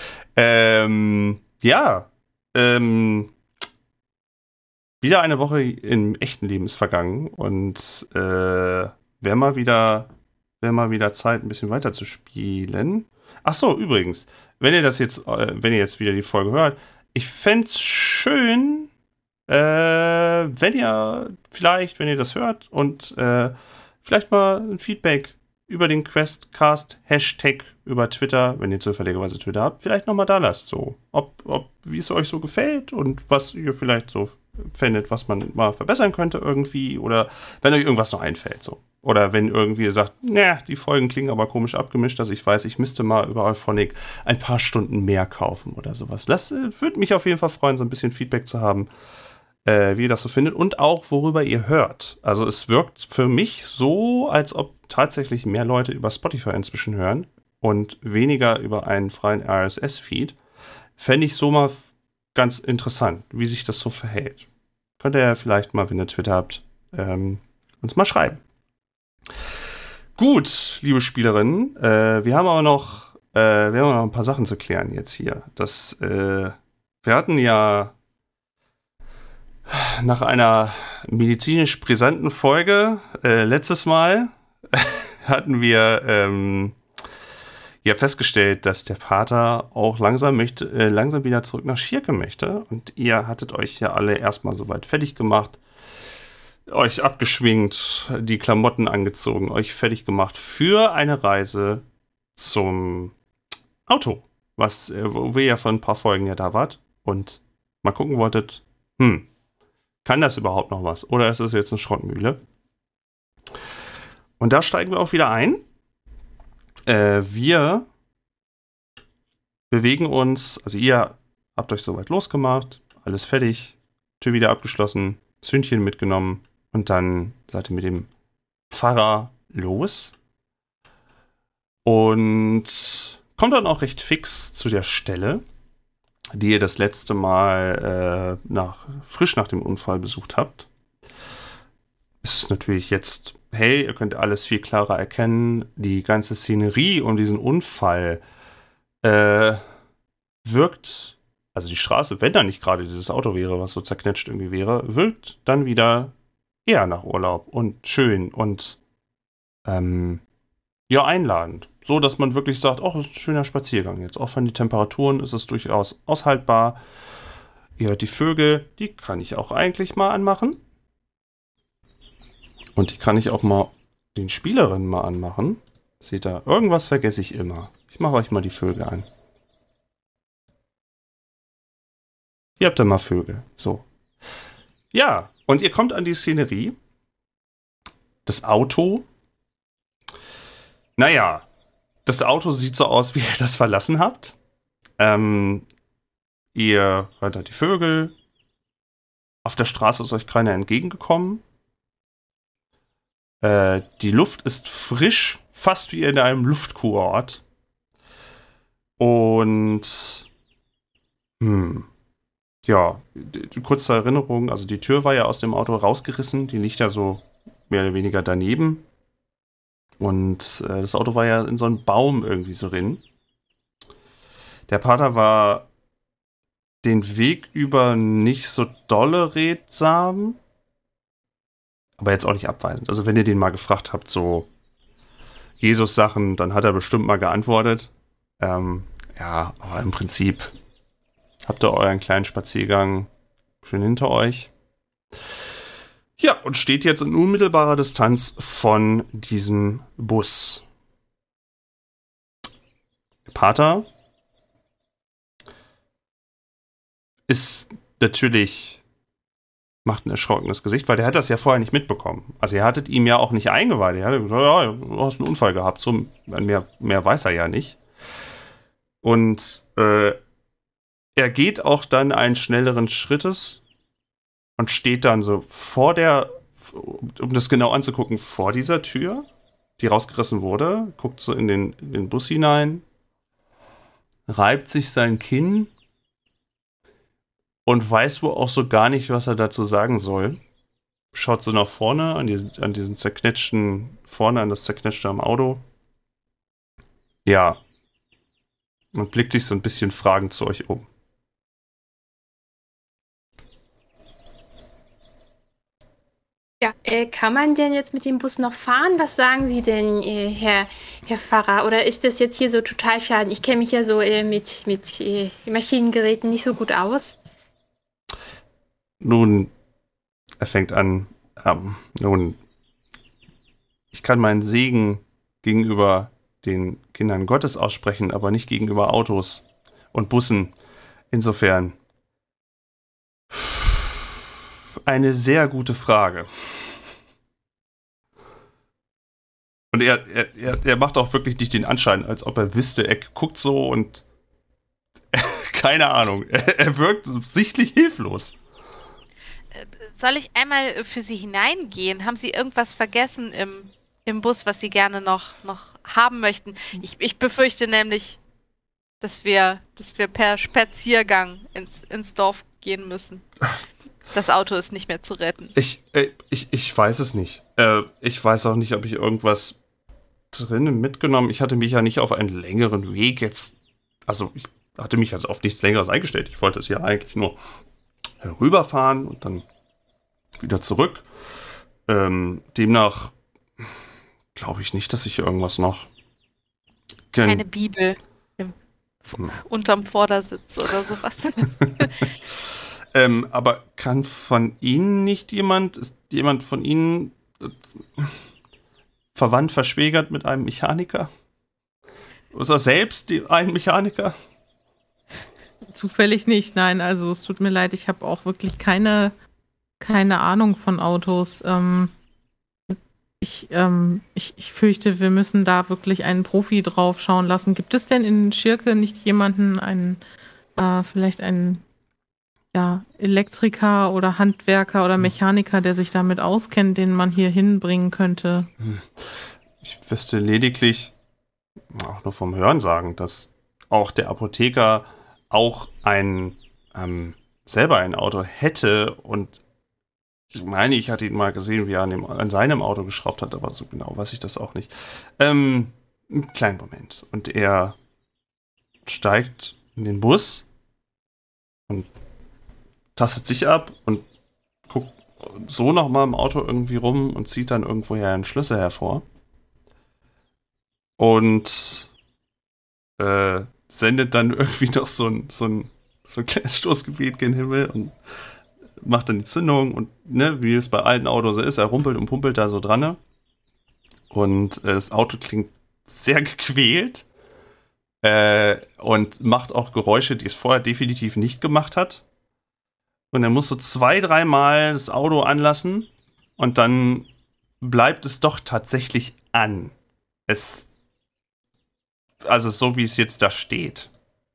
Wieder eine Woche im echten Leben ist vergangen und wäre mal wieder Zeit, ein bisschen weiter zu spielen. Ach so, übrigens, wenn ihr jetzt wieder die Folge hört, ich fände es schön, wenn ihr das hört und vielleicht mal ein Feedback über den Questcast-Hashtag über Twitter, wenn ihr zufälligerweise Twitter habt, vielleicht nochmal da lasst. So, wie es euch so gefällt und was ihr vielleicht so findet, was man mal verbessern könnte irgendwie oder wenn euch irgendwas noch einfällt. So. Oder wenn irgendwie ihr sagt, die Folgen klingen aber komisch abgemischt, dass ich weiß, ich müsste mal über Euphonic ein paar Stunden mehr kaufen oder sowas. Das würde mich auf jeden Fall freuen, so ein bisschen Feedback zu haben, wie ihr das so findet und auch, worüber ihr hört. Also es wirkt für mich so, als ob tatsächlich mehr Leute über Spotify inzwischen hören und weniger über einen freien RSS-Feed. Fände ich so mal ganz interessant, wie sich das so verhält. könnt ihr ja vielleicht mal, wenn ihr Twitter habt, uns mal schreiben. Gut, liebe Spielerinnen, wir haben aber noch ein paar Sachen zu klären jetzt hier. Wir hatten ja nach einer medizinisch brisanten Folge letztes Mal hatten wir ja festgestellt, dass der Pater auch langsam wieder zurück nach Schierke möchte. Und ihr hattet euch ja alle erstmal soweit fertig gemacht, euch abgeschminkt, die Klamotten angezogen, euch fertig gemacht für eine Reise zum Auto, wo ihr ja vor ein paar Folgen ja da wart und mal gucken wolltet, kann das überhaupt noch was? Oder ist es jetzt eine Schrottmühle? Und da steigen wir auch wieder ein. Wir bewegen uns, also ihr habt euch soweit losgemacht, alles fertig, Tür wieder abgeschlossen, Zündchen mitgenommen und dann seid ihr mit dem Pfarrer los und kommt dann auch recht fix zu der Stelle, die ihr das letzte Mal frisch nach dem Unfall besucht habt. Es ist natürlich jetzt hell, ihr könnt alles viel klarer erkennen. Die ganze Szenerie um diesen Unfall wirkt, also die Straße, wenn da nicht gerade dieses Auto wäre, was so zerknetscht irgendwie wäre, wirkt dann wieder eher nach Urlaub und schön und ja, einladend. So, dass man wirklich sagt, das ist ein schöner Spaziergang jetzt. Auch von den Temperaturen ist es durchaus aushaltbar. Ihr hört die Vögel, die kann ich auch eigentlich mal anmachen. Und die kann ich auch mal den Spielerinnen mal anmachen. Seht ihr, irgendwas vergesse ich immer. Ich mache euch mal die Vögel an. Ihr habt da mal Vögel. So. Ja, und ihr kommt an die Szenerie. Das Auto. Naja, das Auto sieht so aus, wie ihr das verlassen habt. Ihr hört halt die Vögel. Auf der Straße ist euch keiner entgegengekommen. Die Luft ist frisch, fast wie in einem Luftkurort. Und ja, kurz zur Erinnerung, also die Tür war ja aus dem Auto rausgerissen, die liegt ja so mehr oder weniger daneben. Und das Auto war ja in so einen Baum irgendwie so drin. Der Pater war den Weg über nicht so dolle redsam, aber jetzt auch nicht abweisend. Also wenn ihr den mal gefragt habt, so Jesus-Sachen, dann hat er bestimmt mal geantwortet. Ja, aber im Prinzip habt ihr euren kleinen Spaziergang schön hinter euch. Ja, und steht jetzt in unmittelbarer Distanz von diesem Bus. Der Pater ist natürlich, macht ein erschrockenes Gesicht, weil der hat das ja vorher nicht mitbekommen. Also ihr hattet ihm ja auch nicht eingeweiht. Er hat gesagt, ja, du hast einen Unfall gehabt. So, mehr weiß er ja nicht. Und er geht auch dann einen schnelleren Schrittes und steht dann so um das genau anzugucken, vor dieser Tür, die rausgerissen wurde, guckt so in den Bus hinein, reibt sich sein Kinn und weiß wohl auch so gar nicht, was er dazu sagen soll. Schaut so nach vorne, an diesen zerknetschten, vorne an das zerknetschte am Auto. Ja. Und blickt sich so ein bisschen fragend zu euch um. Ja, kann man denn jetzt mit dem Bus noch fahren? Was sagen Sie denn, Herr Pfarrer? Oder ist das jetzt hier so total schaden? Ich kenne mich ja so mit Maschinengeräten nicht so gut aus. Nun, er fängt an, ich kann meinen Segen gegenüber den Kindern Gottes aussprechen, aber nicht gegenüber Autos und Bussen. Insofern eine sehr gute Frage. Und er macht auch wirklich nicht den Anschein, als ob er wüsste, er guckt so und keine Ahnung, er wirkt sichtlich hilflos. Soll ich einmal für Sie hineingehen? Haben Sie irgendwas vergessen im Bus, was Sie gerne noch haben möchten? Ich befürchte nämlich, dass wir per Spaziergang ins Dorf gehen müssen. Das Auto ist nicht mehr zu retten. Ich weiß es nicht. Ich weiß auch nicht, ob ich irgendwas drinnen mitgenommen. Ich hatte mich ja nicht auf einen längeren Weg jetzt. Also ich hatte mich jetzt auf nichts Längeres eingestellt. Ich wollte es ja eigentlich nur herüberfahren und dann wieder zurück. Demnach glaube ich nicht, dass ich irgendwas noch. Keine Bibel unterm Vordersitz oder sowas. Aber kann von Ihnen ist jemand von Ihnen verwandt, verschwägert mit einem Mechaniker? Ist er selbst ein Mechaniker? Zufällig nicht, nein. Also es tut mir leid, ich habe auch wirklich keine Ahnung von Autos. Ich fürchte, wir müssen da wirklich einen Profi drauf schauen lassen. Gibt es denn in Schirke nicht jemanden, vielleicht einen Elektriker oder Handwerker oder Mechaniker, der sich damit auskennt, den man hier hinbringen könnte? Ich wüsste lediglich, auch nur vom Hörensagen, dass auch der Apotheker auch selber ein Auto hätte und ich meine, ich hatte ihn mal gesehen, wie er an seinem Auto geschraubt hat, aber so genau weiß ich das auch nicht. Einen kleinen Moment. Und er steigt in den Bus und tastet sich ab und guckt so nochmal im Auto irgendwie rum und zieht dann irgendwoher einen Schlüssel hervor. Und sendet dann irgendwie noch so ein kleines Stoßgebet gen Himmel und macht dann die Zündung und wie es bei alten Autos ist, er rumpelt und pumpelt da so dran. Und das Auto klingt sehr gequält und macht auch Geräusche, die es vorher definitiv nicht gemacht hat. Und er muss so 2-3 Mal das Auto anlassen und dann bleibt es doch tatsächlich an. Also so wie es jetzt da steht.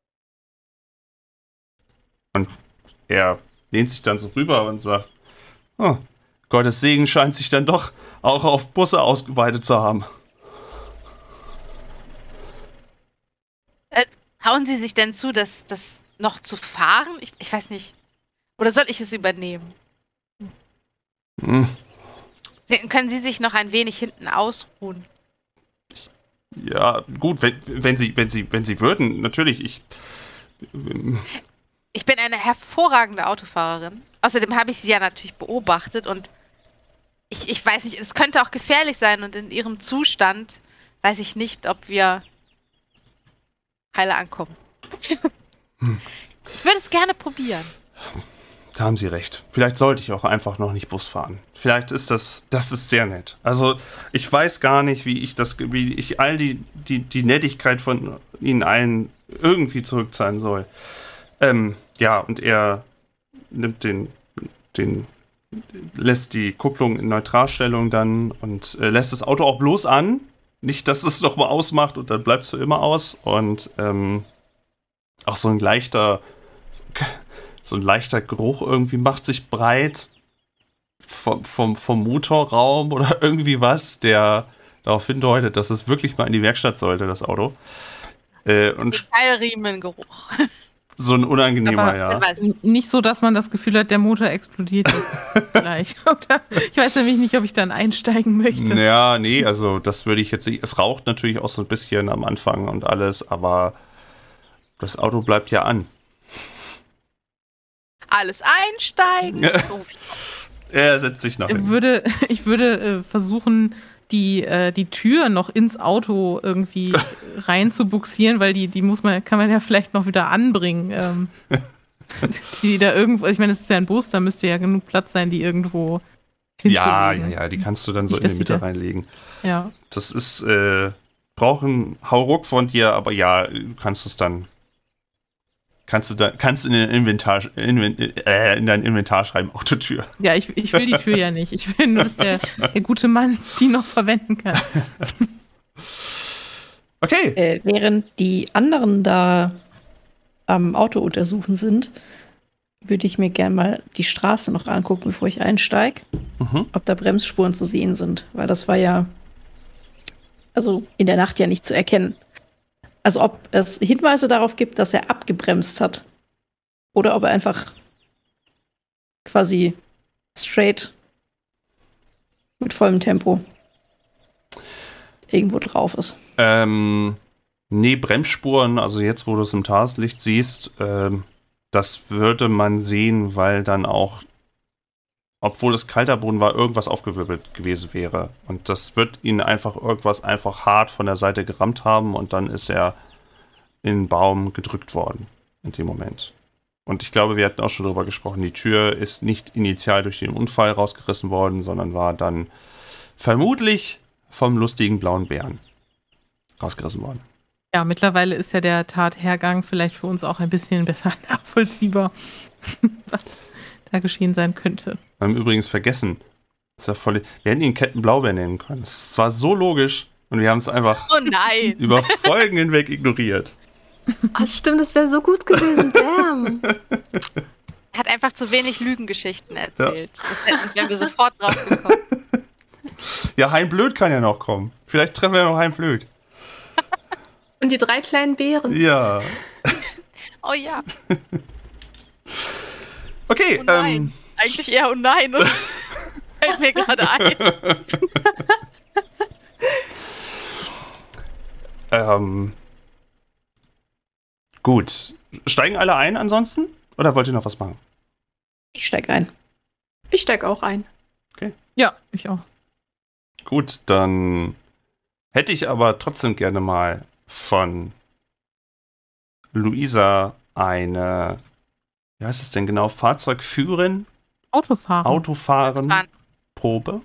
Und er lehnt sich dann so rüber und sagt, Gottes Segen scheint sich dann doch auch auf Busse ausgeweitet zu haben. Trauen Sie sich denn zu, das noch zu fahren? Ich weiß nicht. Oder soll ich es übernehmen? Können Sie sich noch ein wenig hinten ausruhen? Ja, gut, wenn Sie würden, natürlich, Ich bin eine hervorragende Autofahrerin. Außerdem habe ich sie ja natürlich beobachtet und ich weiß nicht, es könnte auch gefährlich sein und in ihrem Zustand weiß ich nicht, ob wir heile ankommen. Ich würde es gerne probieren. Da haben Sie recht. Vielleicht sollte ich auch einfach noch nicht Bus fahren. Vielleicht ist das ist sehr nett. Also ich weiß gar nicht, wie ich all die Nettigkeit von Ihnen allen irgendwie zurückzahlen soll. Ja, und er nimmt lässt die Kupplung in Neutralstellung dann und lässt das Auto auch bloß an. Nicht, dass es nochmal ausmacht und dann bleibt es für immer aus. Und auch so ein leichter Geruch irgendwie macht sich breit vom Motorraum oder irgendwie was, der darauf hindeutet, dass es wirklich mal in die Werkstatt sollte, das Auto. Und Metallriemengeruch. So ein unangenehmer, aber ja. Nicht so, dass man das Gefühl hat, der Motor explodiert jetzt gleich. Oder? Ich weiß nämlich nicht, ob ich dann einsteigen möchte. Ja, nee, also das würde ich jetzt nicht. Es raucht natürlich auch so ein bisschen am Anfang und alles, aber das Auto bleibt ja an. Alles einsteigen. Er setzt sich nach hinten. Ich würde versuchen, die Tür noch ins Auto irgendwie rein zu buxieren, weil die kann man ja vielleicht noch wieder anbringen. Die da irgendwo, ich meine, es ist ja ein Bus, da müsste ja genug Platz sein, die irgendwo hinzulegen. Ja, die kannst du dann so in die Mitte reinlegen. Ja. Das ist, braucht einen Hauruck von dir, aber ja, du kannst es dann kannst in dein Inventar schreiben, Autotür. Ja, ich will die Tür ja nicht. Ich will nur, dass der gute Mann die noch verwenden kann. Okay. Während die anderen da am Auto untersuchen sind, würde ich mir gerne mal die Straße noch angucken, bevor ich einsteige. Ob da Bremsspuren zu sehen sind. Weil das war ja in der Nacht ja nicht zu erkennen. Also ob es Hinweise darauf gibt, dass er abgebremst hat. Oder ob er einfach quasi straight mit vollem Tempo irgendwo drauf ist. Nee, Bremsspuren, also jetzt, wo du es im Tageslicht siehst, das würde man sehen, weil dann auch, obwohl es kalter Boden war, irgendwas aufgewirbelt gewesen wäre. Und das wird ihn irgendwas hart von der Seite gerammt haben und dann ist er in den Baum gedrückt worden in dem Moment. Und ich glaube, wir hatten auch schon darüber gesprochen, die Tür ist nicht initial durch den Unfall rausgerissen worden, sondern war dann vermutlich vom lustigen blauen Bären rausgerissen worden. Ja, mittlerweile ist ja der Tathergang vielleicht für uns auch ein bisschen besser nachvollziehbar, was da geschehen sein könnte. Wir haben übrigens vergessen, wir hätten ihn Captain Blaubeer nennen können. Es war so logisch und wir haben es einfach über Folgen hinweg ignoriert. Ach stimmt, das wäre so gut gewesen, damn. Er hat einfach zu wenig Lügengeschichten erzählt. Ja. Das wären wir sofort drauf gekommen. Ja, Hein Blöd kann ja noch kommen. Vielleicht treffen wir noch Hein Blöd. Und die 3 kleinen Bären. Ja. Oh ja. Okay. Oh nein. Eigentlich eher oh nein. Fällt mir gerade ein. Gut. Steigen alle ein ansonsten? Oder wollt ihr noch was machen? Ich steig ein. Ich steig auch ein. Okay. Ja, ich auch. Gut, dann hätte ich aber trotzdem gerne mal von Luisa eine, wie heißt es denn genau, Fahrzeugführerin? Autofahren. Probe?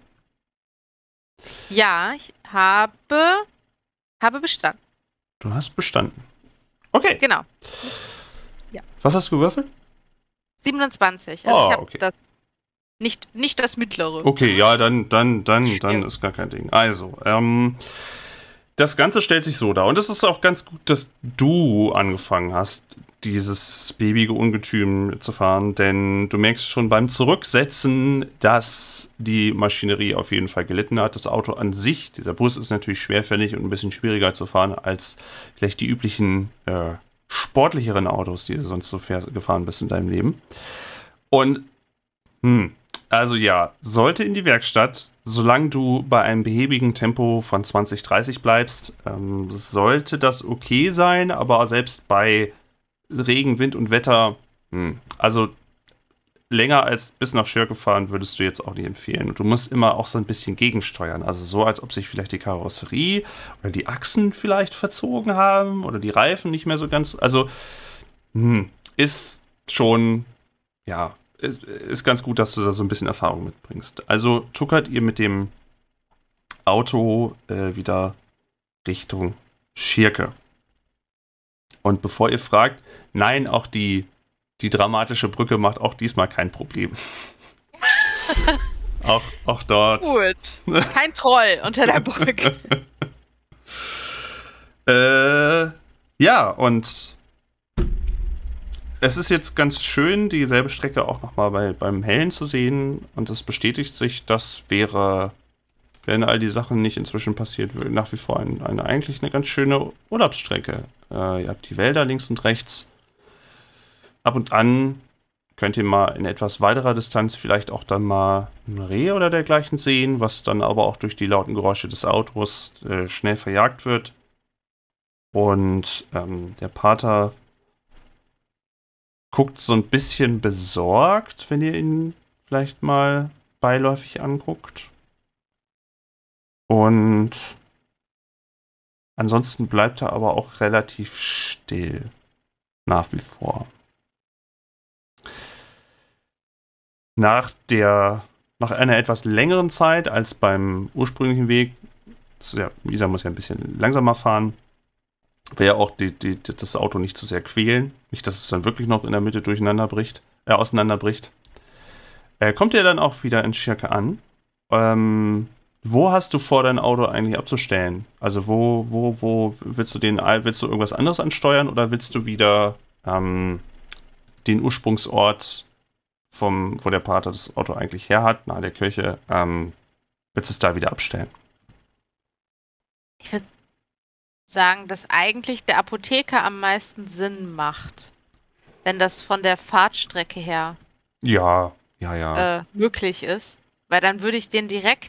Ja, ich habe bestanden. Du hast bestanden. Okay. Genau. Ja. Was hast du gewürfelt? 27. Also ich habe das nicht das mittlere. Okay, ja, dann ist gar kein Ding. Also, das Ganze stellt sich so dar. Und es ist auch ganz gut, dass du angefangen hast, dieses babyige Ungetüm zu fahren, denn du merkst schon beim Zurücksetzen, dass die Maschinerie auf jeden Fall gelitten hat. Das Auto an sich, dieser Bus, ist natürlich schwerfällig und ein bisschen schwieriger zu fahren als vielleicht die üblichen sportlicheren Autos, die du sonst so gefahren bist in deinem Leben. Und also ja, sollte in die Werkstatt, solange du bei einem behäbigen Tempo von 20, 30 bleibst, sollte das okay sein, aber selbst bei Regen, Wind und Wetter, also länger als bis nach Schirke fahren würdest du jetzt auch nicht empfehlen. Und du musst immer auch so ein bisschen gegensteuern, also so, als ob sich vielleicht die Karosserie oder die Achsen vielleicht verzogen haben oder die Reifen nicht mehr so ganz, also ist schon, ja, ist ganz gut, dass du da so ein bisschen Erfahrung mitbringst. Also tuckert ihr mit dem Auto wieder Richtung Schirke. Und bevor ihr fragt, nein, auch die dramatische Brücke macht auch diesmal kein Problem. auch dort. Gut. Kein Troll unter der Brücke. Ja, und es ist jetzt ganz schön, dieselbe Strecke auch nochmal beim Hellen zu sehen. Und es bestätigt sich, das wenn all die Sachen nicht inzwischen passiert, nach wie vor eigentlich eine ganz schöne Urlaubsstrecke. Ihr habt die Wälder links und rechts. Ab und an könnt ihr mal in etwas weiterer Distanz vielleicht auch dann mal ein Reh oder dergleichen sehen, was dann aber auch durch die lauten Geräusche des Autos schnell verjagt wird. Und der Pater guckt so ein bisschen besorgt, wenn ihr ihn vielleicht mal beiläufig anguckt. Und ansonsten bleibt er aber auch relativ still. Nach wie vor. Nach einer etwas längeren Zeit als beim ursprünglichen Weg, Isa muss ja ein bisschen langsamer fahren, will ja auch das Auto nicht zu sehr quälen. Nicht, dass es dann wirklich noch in der Mitte auseinanderbricht. Kommt ihr dann auch wieder in Schirke an? Wo hast du vor, dein Auto eigentlich abzustellen? Also wo willst du irgendwas anderes ansteuern oder willst du wieder den Ursprungsort, wo der Pater das Auto eigentlich her hat, nahe der Kirche, willst du es da wieder abstellen? Ich würde sagen, dass eigentlich der Apotheker am meisten Sinn macht. Wenn das von der Fahrtstrecke her. Ja, möglich ist. Weil dann würde ich den direkt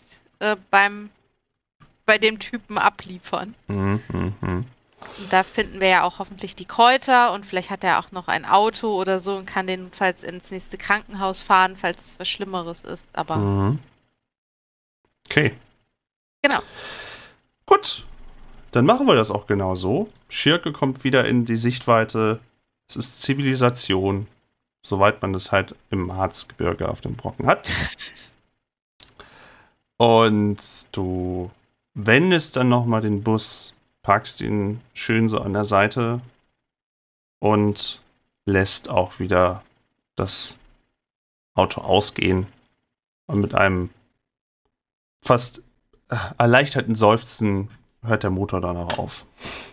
bei dem Typen abliefern. Und da finden wir ja auch hoffentlich die Kräuter und vielleicht hat er auch noch ein Auto oder so und kann den notfalls ins nächste Krankenhaus fahren, falls es was Schlimmeres ist. Aber okay. Genau. Gut. Dann machen wir das auch genau so. Schirke kommt wieder in die Sichtweite. Es ist Zivilisation, soweit man das halt im Harzgebirge auf dem Brocken hat. Und du wendest dann nochmal den Bus, parkst ihn schön so an der Seite und lässt auch wieder das Auto ausgehen. Und mit einem fast erleichterten Seufzen hört der Motor dann auch auf.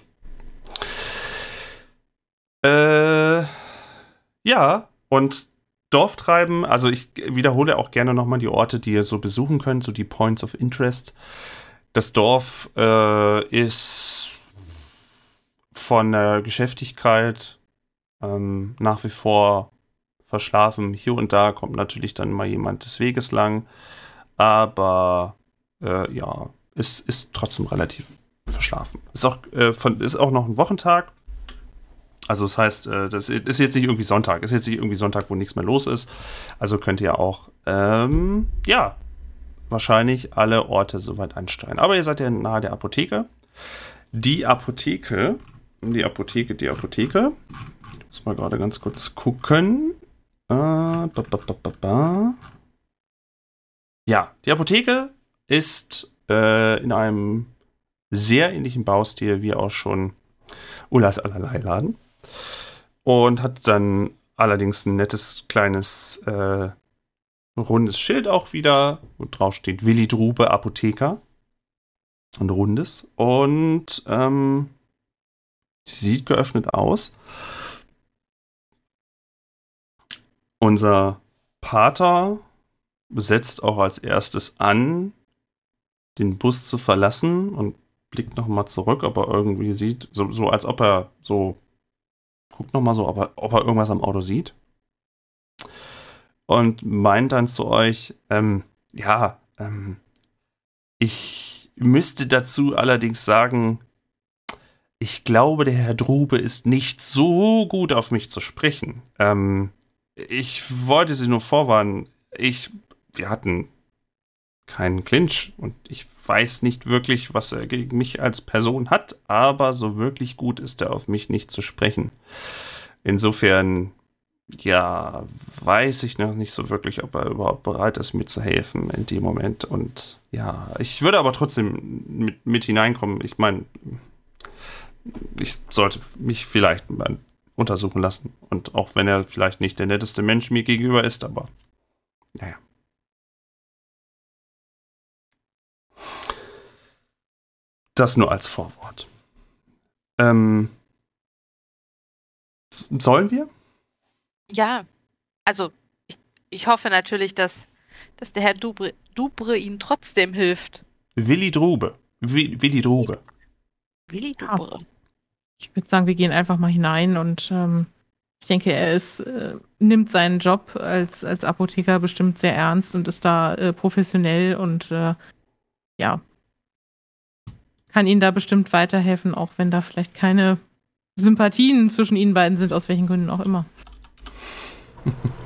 Ja, und Dorftreiben, also ich wiederhole auch gerne nochmal die Orte, die ihr so besuchen könnt, so die Points of Interest. Das Dorf ist von der Geschäftigkeit nach wie vor verschlafen. Hier und da kommt natürlich dann mal jemand des Weges lang, aber es ist trotzdem relativ verschlafen. Ist auch noch ein Wochentag. Also das heißt, das ist jetzt nicht irgendwie Sonntag. Ist jetzt nicht irgendwie Sonntag, wo nichts mehr los ist. Also könnt ihr auch, wahrscheinlich alle Orte soweit ansteuern. Aber ihr seid ja nahe der Apotheke. Die Apotheke. Ich muss mal gerade ganz kurz gucken. Ja, die Apotheke ist in einem sehr ähnlichen Baustil wie auch schon Ullas allerlei Laden. Und hat dann allerdings ein nettes kleines rundes Schild auch wieder, wo drauf steht Willi Drube Apotheker. Ein rundes. Und sieht geöffnet aus. Unser Pater setzt auch als erstes an, den Bus zu verlassen und blickt nochmal zurück, ob er irgendwie sieht, so als ob er so guckt nochmal so, ob er irgendwas am Auto sieht. Und meint dann zu euch, ich müsste dazu allerdings sagen, ich glaube, der Herr Drube ist nicht so gut auf mich zu sprechen. Ich wollte Sie nur vorwarnen, wir hatten keinen Clinch und ich weiß nicht wirklich, was er gegen mich als Person hat, aber so wirklich gut ist er auf mich nicht zu sprechen. Insofern, ja, weiß ich noch nicht so wirklich, ob er überhaupt bereit ist, mir zu helfen in dem Moment. Und ja, ich würde aber trotzdem mit hineinkommen. Ich meine, ich sollte mich vielleicht mal untersuchen lassen. Und auch wenn er vielleicht nicht der netteste Mensch mir gegenüber ist, aber naja. Das nur als Vorwort. Sollen wir? Ja, also ich hoffe natürlich, dass der Herr Dubre Ihnen trotzdem hilft. Willi Drube. Willi Drube. Willi Dubre. Ich würde sagen, wir gehen einfach mal hinein und ich denke, er nimmt seinen Job als Apotheker bestimmt sehr ernst und ist da professionell und kann Ihnen da bestimmt weiterhelfen, auch wenn da vielleicht keine Sympathien zwischen Ihnen beiden sind, aus welchen Gründen auch immer.